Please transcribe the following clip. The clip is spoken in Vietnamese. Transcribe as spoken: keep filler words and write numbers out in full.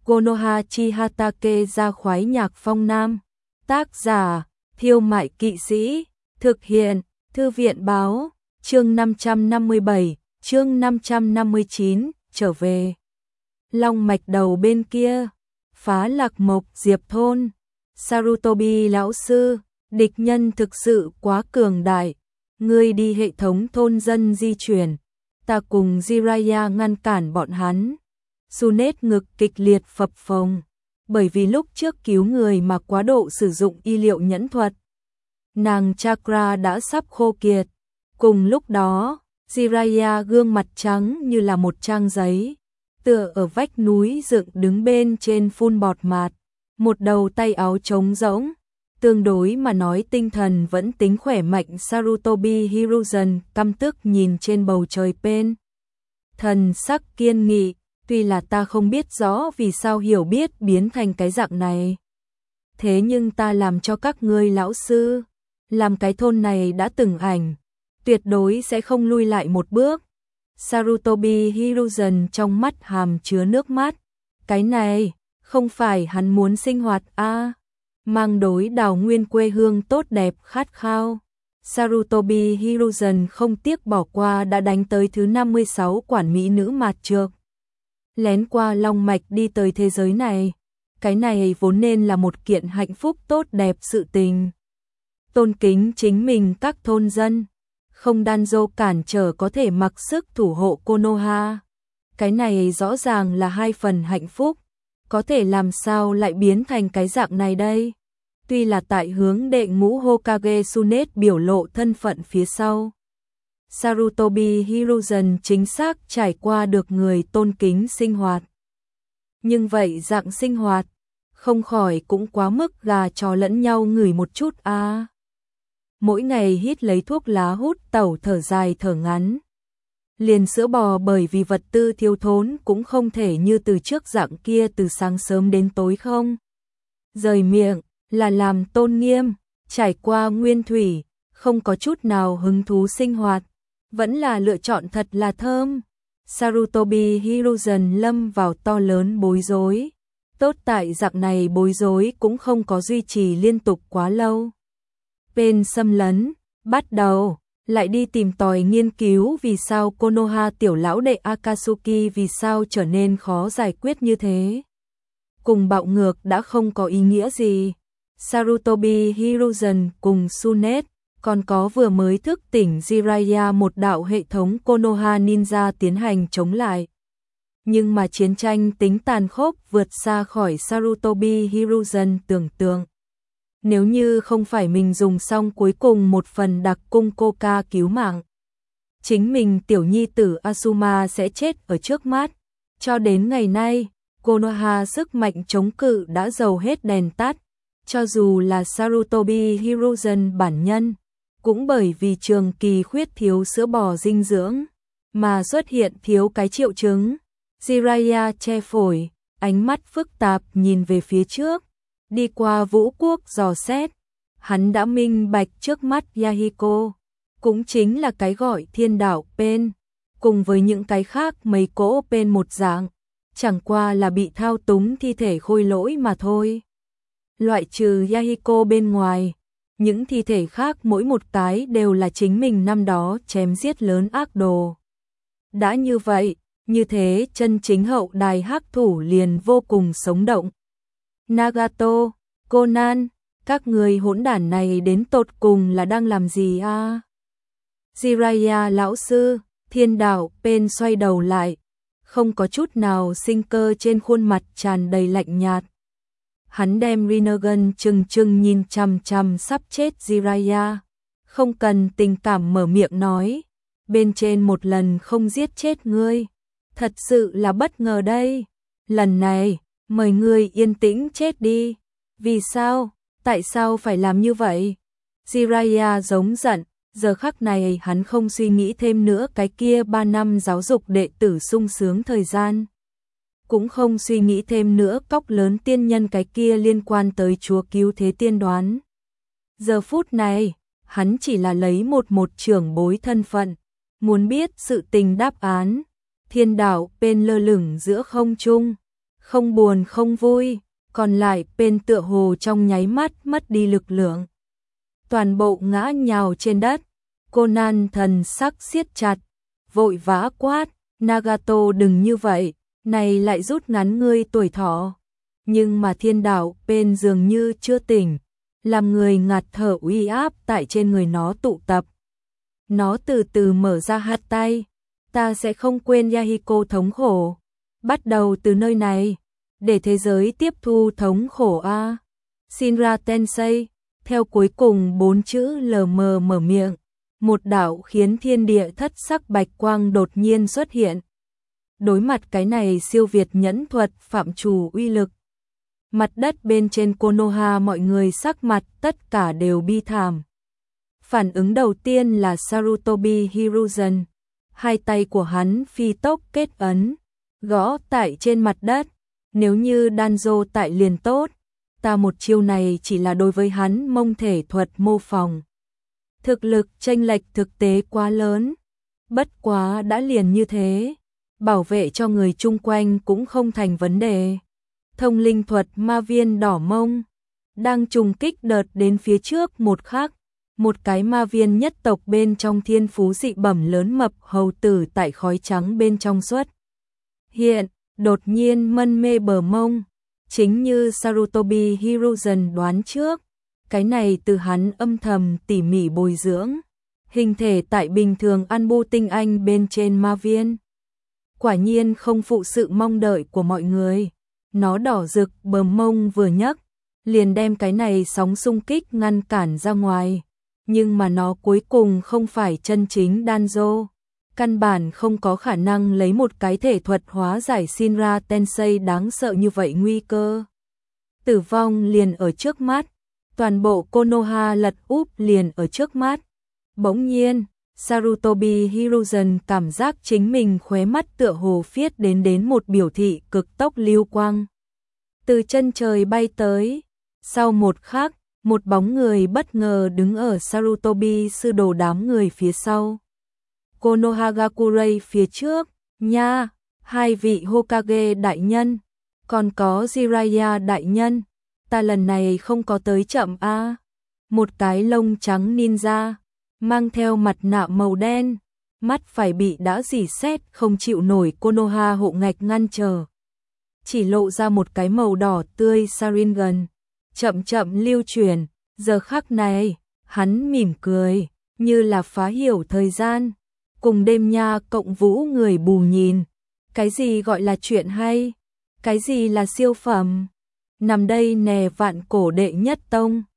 Konoha Chihatake ra khoái nhạc phong nam. Tác giả, Thiêu Mại Kỵ Sĩ. Thực hiện, Thư viện báo. Chương năm trăm năm mươi bảy, chương năm trăm năm mươi chín, trở về. Long mạch đầu bên kia. Phá Lạc Mộc Diệp thôn. Sarutobi lão sư, địch nhân thực sự quá cường đại. Ngươi đi hệ thống thôn dân di chuyển. Ta cùng Jiraiya ngăn cản bọn hắn. Sunet ngực kịch liệt phập phồng, bởi vì lúc trước cứu người mà quá độ sử dụng y liệu nhẫn thuật. Nàng chakra đã sắp khô kiệt. Cùng lúc đó, Jiraiya gương mặt trắng như là một trang giấy, tựa ở vách núi dựng đứng bên trên phun bọt mạt, một đầu tay áo trống rỗng. Tương đối mà nói tinh thần vẫn tính khỏe mạnh. Sarutobi Hiruzen căm tức nhìn trên bầu trời bên. Thần sắc kiên nghị, tuy là ta không biết rõ vì sao hiểu biết biến thành cái dạng này. Thế nhưng ta làm cho các ngươi lão sư, làm cái thôn này đã từng ảnh, tuyệt đối sẽ không lui lại một bước. Sarutobi Hiruzen trong mắt hàm chứa nước mắt. Cái này, không phải hắn muốn sinh hoạt a à, mang đối đào nguyên quê hương tốt đẹp khát khao. Sarutobi Hiruzen không tiếc bỏ qua đã đánh tới thứ năm mươi sáu quản mỹ nữ mạt trược. Lén qua long mạch đi tới thế giới này. Cái này vốn nên là một kiện hạnh phúc tốt đẹp sự tình. Tôn kính chính mình các thôn dân. Không Danzo cản trở có thể mặc sức thủ hộ Konoha. Cái này rõ ràng là hai phần hạnh phúc. Có thể làm sao lại biến thành cái dạng này đây? Tuy là tại hướng đệ ngũ Hokage Sunet biểu lộ thân phận phía sau. Sarutobi Hiruzen chính xác trải qua được người tôn kính sinh hoạt. Nhưng vậy dạng sinh hoạt, không khỏi cũng quá mức gà chó lẫn nhau ngửi một chút a. À. Mỗi ngày hít lấy thuốc lá hút tẩu thở dài thở ngắn. Liền sữa bò bởi vì vật tư thiếu thốn cũng không thể như từ trước dạng kia từ sáng sớm đến tối không. Rời miệng là làm tôn nghiêm, trải qua nguyên thủy, không có chút nào hứng thú sinh hoạt. Vẫn là lựa chọn thật là thơm. Sarutobi Hiruzen lâm vào to lớn bối rối. Tốt tại dạng này bối rối cũng không có duy trì liên tục quá lâu. Bên xâm lấn, bắt đầu, lại đi tìm tòi nghiên cứu vì sao Konoha tiểu lão đệ Akatsuki vì sao trở nên khó giải quyết như thế. Cùng bạo ngược đã không có ý nghĩa gì. Sarutobi Hiruzen cùng Sunet, còn có vừa mới thức tỉnh Jiraiya một đạo hệ thống Konoha Ninja tiến hành chống lại. Nhưng mà chiến tranh tính tàn khốc vượt xa khỏi Sarutobi Hiruzen tưởng tượng. Nếu như không phải mình dùng xong cuối cùng một phần đặc cung coca cứu mạng, chính mình tiểu nhi tử Asuma sẽ chết ở trước mắt. Cho đến ngày nay, Konoha sức mạnh chống cự đã dầu hết đèn tắt. Cho dù là Sarutobi Hiruzen bản nhân, cũng bởi vì trường kỳ khuyết thiếu sữa bò dinh dưỡng, mà xuất hiện thiếu cái triệu chứng. Jiraiya che phổi, ánh mắt phức tạp nhìn về phía trước, đi qua vũ quốc dò xét. Hắn đã minh bạch trước mắt Yahiko, cũng chính là cái gọi thiên đạo Pen, cùng với những cái khác mấy cỗ Pen một dạng, chẳng qua là bị thao túng thi thể khôi lỗi mà thôi. Loại trừ Yahiko bên ngoài, những thi thể khác mỗi một cái đều là chính mình năm đó chém giết lớn ác đồ. Đã như vậy, như thế chân chính hậu đài hắc thủ liền vô cùng sống động. Nagato, Conan, các người hỗn đản này đến tột cùng là đang làm gì a? À? Jiraiya lão sư, thiên đạo Pen xoay đầu lại, không có chút nào sinh cơ trên khuôn mặt tràn đầy lạnh nhạt. Hắn đem Rinnegan chừng chừng nhìn chằm chằm sắp chết Jiraiya, không cần tình cảm mở miệng nói, bên trên một lần không giết chết ngươi, thật sự là bất ngờ đây. Lần này, mời ngươi yên tĩnh chết đi. Vì sao? Tại sao phải làm như vậy? Jiraiya giống giận, giờ khắc này hắn không suy nghĩ thêm nữa cái kia ba năm giáo dục đệ tử sung sướng thời gian. Cũng không suy nghĩ thêm nữa cóc lớn tiên nhân cái kia liên quan tới chúa cứu thế tiên đoán. Giờ phút này, hắn chỉ là lấy một một trưởng bối thân phận, muốn biết sự tình đáp án. Thiên đạo Pen lơ lửng giữa không trung, không buồn không vui, còn lại bên tựa hồ trong nháy mắt mất đi lực lượng. Toàn bộ ngã nhào trên đất, Conan thần sắc siết chặt, vội vã quát, Nagato đừng như vậy, này lại rút ngắn ngươi tuổi thọ. Nhưng mà thiên đạo bên dường như chưa tỉnh, làm người ngạt thở uy áp tại trên người nó tụ tập. Nó từ từ mở ra hạt tay, ta sẽ không quên Yahiko thống khổ, bắt đầu từ nơi này, để thế giới tiếp thu thống khổ a. Shinra Tensei, theo cuối cùng bốn chữ lờ mờ mở miệng, một đạo khiến thiên địa thất sắc bạch quang đột nhiên xuất hiện. Đối mặt cái này siêu việt nhẫn thuật phạm trù uy lực, mặt đất bên trên Konoha mọi người sắc mặt tất cả đều bi thảm. Phản ứng đầu tiên là Sarutobi Hiruzen, hai tay của hắn phi tốc kết ấn, gõ tại trên mặt đất, nếu như Danzo tại liền tốt, ta một chiêu này chỉ là đối với hắn mông thể thuật mô phỏng. Thực lực chênh lệch thực tế quá lớn, bất quá đã liền như thế, bảo vệ cho người chung quanh cũng không thành vấn đề. Thông linh thuật ma viên đỏ mông, đang trùng kích đợt đến phía trước một khắc, một cái ma viên nhất tộc bên trong thiên phú dị bẩm lớn mập hầu tử tại khói trắng bên trong xuất. Hiện, đột nhiên mân mê bờ mông, chính như Sarutobi Hiruzen đoán trước, cái này từ hắn âm thầm tỉ mỉ bồi dưỡng, hình thể tại bình thường ăn bu tinh anh bên trên ma viên. Quả nhiên không phụ sự mong đợi của mọi người, nó đỏ rực bờ mông vừa nhấc, liền đem cái này sóng xung kích ngăn cản ra ngoài, nhưng mà nó cuối cùng không phải chân chính Danzo, căn bản không có khả năng lấy một cái thể thuật hóa giải Shinra Tensei đáng sợ như vậy, nguy cơ tử vong liền ở trước mắt, toàn bộ Konoha lật úp liền ở trước mắt. Bỗng nhiên, Sarutobi Hiruzen cảm giác chính mình khóe mắt tựa hồ phiết đến đến một biểu thị cực tốc lưu quang. Từ chân trời bay tới, sau một khắc, một bóng người bất ngờ đứng ở Sarutobi sư đồ đám người phía sau. Konohagakure phía trước, nha, hai vị Hokage đại nhân, còn có Jiraiya đại nhân, ta lần này không có tới chậm a. À. Một cái lông trắng ninja, mang theo mặt nạ màu đen, mắt phải bị đã rỉ sét không chịu nổi Konoha hộ ngạch ngăn trở. Chỉ lộ ra một cái màu đỏ tươi Sharingan, chậm chậm lưu chuyển, giờ khắc này, hắn mỉm cười, như là phá hiểu thời gian, cùng đêm nha cộng vũ người bù nhìn, cái gì gọi là chuyện hay, cái gì là siêu phẩm, nằm đây nè vạn cổ đệ nhất tông.